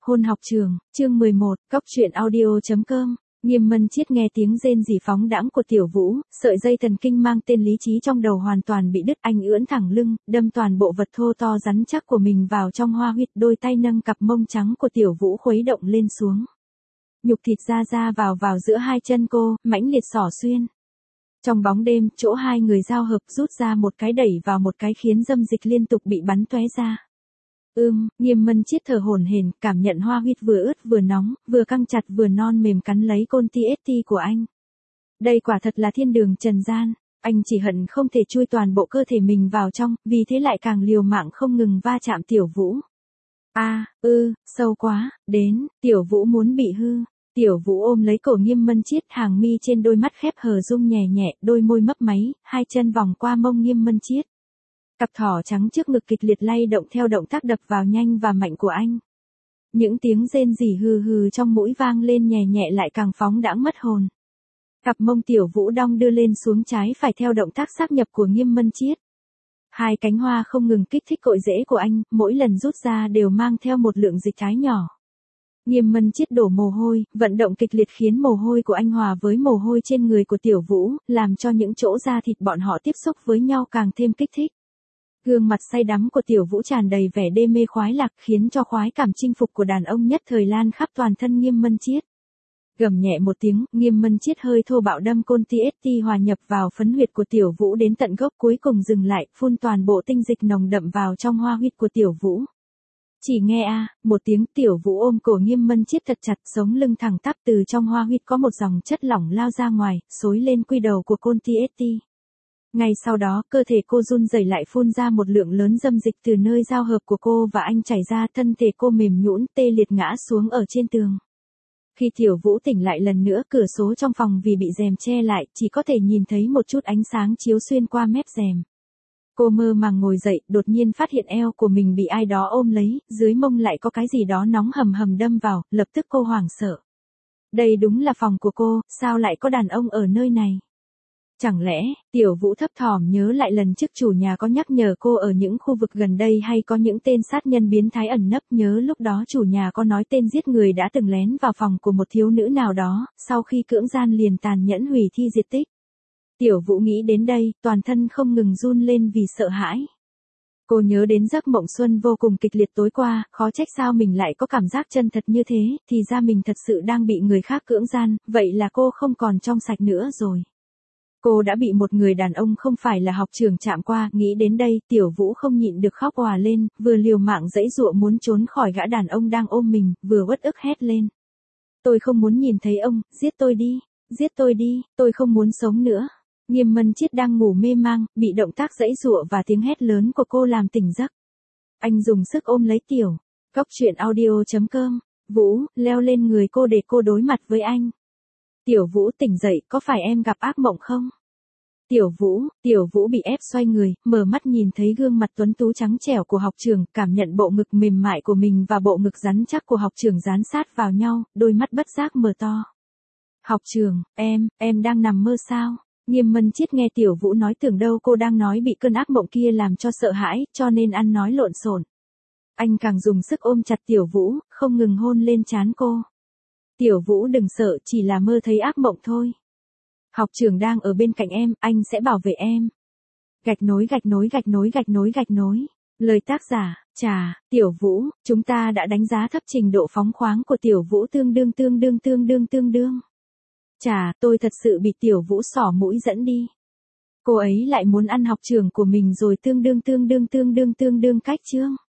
Hôn học trường, chương 11, Cóc truyện audio.com. Nghiêm Mân Chiết nghe tiếng rên rỉ phóng đãng của Tiểu Vũ, sợi dây thần kinh mang tên lý trí trong đầu hoàn toàn bị đứt, anh ưỡn thẳng lưng, đâm toàn bộ vật thô to rắn chắc của mình vào trong hoa huyệt, đôi tay nâng cặp mông trắng của Tiểu Vũ khuấy động lên xuống. Nhục thịt ra vào giữa hai chân cô, mãnh liệt xỏ xuyên. Trong bóng đêm, chỗ hai người giao hợp rút ra một cái đẩy vào một cái khiến dâm dịch liên tục bị bắn tóe ra. Nghiêm Mân Chiết thở hổn hển, cảm nhận hoa huyệt vừa ướt vừa nóng, vừa căng chặt vừa non mềm cắn lấy côn ti của anh. Đây quả thật là thiên đường trần gian, anh chỉ hận không thể chui toàn bộ cơ thể mình vào trong, vì thế lại càng liều mạng không ngừng va chạm Tiểu Vũ. Sâu quá, đến, Tiểu Vũ muốn bị hư. Tiểu Vũ ôm lấy cổ Nghiêm Mân Chiết, hàng mi trên đôi mắt khép hờ rung nhẹ nhẹ, đôi môi mấp máy, hai chân vòng qua mông Nghiêm Mân Chiết. Cặp thỏ trắng trước ngực kịch liệt lay động theo động tác đập vào nhanh và mạnh của anh. Những tiếng rên rỉ hừ hừ trong mũi vang lên nhẹ nhẹ lại càng phóng đãng mất hồn. Cặp mông Tiểu Vũ đong đưa lên xuống trái phải theo động tác sáp nhập của Nghiêm Mân Chiết. Hai cánh hoa không ngừng kích thích cội rễ của anh, mỗi lần rút ra đều mang theo một lượng dịch thái nhỏ. Nghiêm Mân Chiết đổ mồ hôi, vận động kịch liệt khiến mồ hôi của anh hòa với mồ hôi trên người của Tiểu Vũ, làm cho những chỗ da thịt bọn họ tiếp xúc với nhau càng thêm kích thích. Gương mặt say đắm của Tiểu Vũ tràn đầy vẻ đê mê khoái lạc, khiến cho khoái cảm chinh phục của đàn ông nhất thời lan khắp toàn thân Nghiêm Mân Chiết. Gầm nhẹ một tiếng, Nghiêm Mân Chiết hơi thô bạo đâm côn ti hòa nhập vào phấn huyệt của Tiểu Vũ đến tận gốc, cuối cùng dừng lại, phun toàn bộ tinh dịch nồng đậm vào trong hoa huyệt của Tiểu Vũ. Chỉ nghe một tiếng, Tiểu Vũ ôm cổ Nghiêm Mân Chiết thật chặt, sống lưng thẳng tắp, từ trong hoa huyệt có một dòng chất lỏng lao ra ngoài, xối lên quy đầu của côn ti. Ngay sau đó, cơ thể cô run rẩy lại phun ra một lượng lớn dâm dịch từ nơi giao hợp của cô và anh chảy ra, thân thể cô mềm nhũn tê liệt ngã xuống ở trên tường. Khi Tiểu Vũ tỉnh lại lần nữa, cửa sổ trong phòng vì bị rèm che lại, chỉ có thể nhìn thấy một chút ánh sáng chiếu xuyên qua mép rèm. Cô mơ màng ngồi dậy, đột nhiên phát hiện eo của mình bị ai đó ôm lấy, dưới mông lại có cái gì đó nóng hầm hầm đâm vào, lập tức cô hoảng sợ. Đây đúng là phòng của cô, sao lại có đàn ông ở nơi này? Chẳng lẽ, Tiểu Vũ thấp thỏm nhớ lại lần trước chủ nhà có nhắc nhở cô ở những khu vực gần đây hay có những tên sát nhân biến thái ẩn nấp, nhớ lúc đó chủ nhà có nói tên giết người đã từng lén vào phòng của một thiếu nữ nào đó, sau khi cưỡng gian liền tàn nhẫn hủy thi diệt tích. Tiểu Vũ nghĩ đến đây, toàn thân không ngừng run lên vì sợ hãi. Cô nhớ đến giấc mộng xuân vô cùng kịch liệt tối qua, khó trách sao mình lại có cảm giác chân thật như thế, thì ra mình thật sự đang bị người khác cưỡng gian, vậy là cô không còn trong sạch nữa rồi. Cô đã bị một người đàn ông không phải là học trưởng chạm qua, nghĩ đến đây, Tiểu Vũ không nhịn được khóc òa lên, vừa liều mạng giãy giụa muốn trốn khỏi gã đàn ông đang ôm mình, vừa uất ức hét lên. Tôi không muốn nhìn thấy ông, giết tôi đi, tôi không muốn sống nữa. Nghiêm Mân Chiết đang ngủ mê mang, bị động tác giãy giụa và tiếng hét lớn của cô làm tỉnh giấc. Anh dùng sức ôm lấy Cóc truyện audio.com, Vũ, leo lên người cô để cô đối mặt với anh. Tiểu Vũ tỉnh dậy, có phải em gặp ác mộng không? Tiểu Vũ bị ép xoay người, mở mắt nhìn thấy gương mặt tuấn tú trắng trẻo của học trưởng, cảm nhận bộ ngực mềm mại của mình và bộ ngực rắn chắc của học trưởng dán sát vào nhau, đôi mắt bất giác mở to. Học trưởng, em đang nằm mơ sao? Nghiêm Mân Chiết nghe Tiểu Vũ nói tưởng đâu cô đang nói bị cơn ác mộng kia làm cho sợ hãi, cho nên ăn nói lộn xộn. Anh càng dùng sức ôm chặt Tiểu Vũ, không ngừng hôn lên trán cô. Tiểu Vũ đừng sợ, chỉ là mơ thấy ác mộng thôi. Học trưởng đang ở bên cạnh em, anh sẽ bảo vệ em. Gạch nối. Lời tác giả, Tiểu Vũ, chúng ta đã đánh giá thấp trình độ phóng khoáng của Tiểu Vũ tương đương. Tôi thật sự bị Tiểu Vũ xỏ mũi dẫn đi. Cô ấy lại muốn ăn học trưởng của mình rồi tương đương cách chương.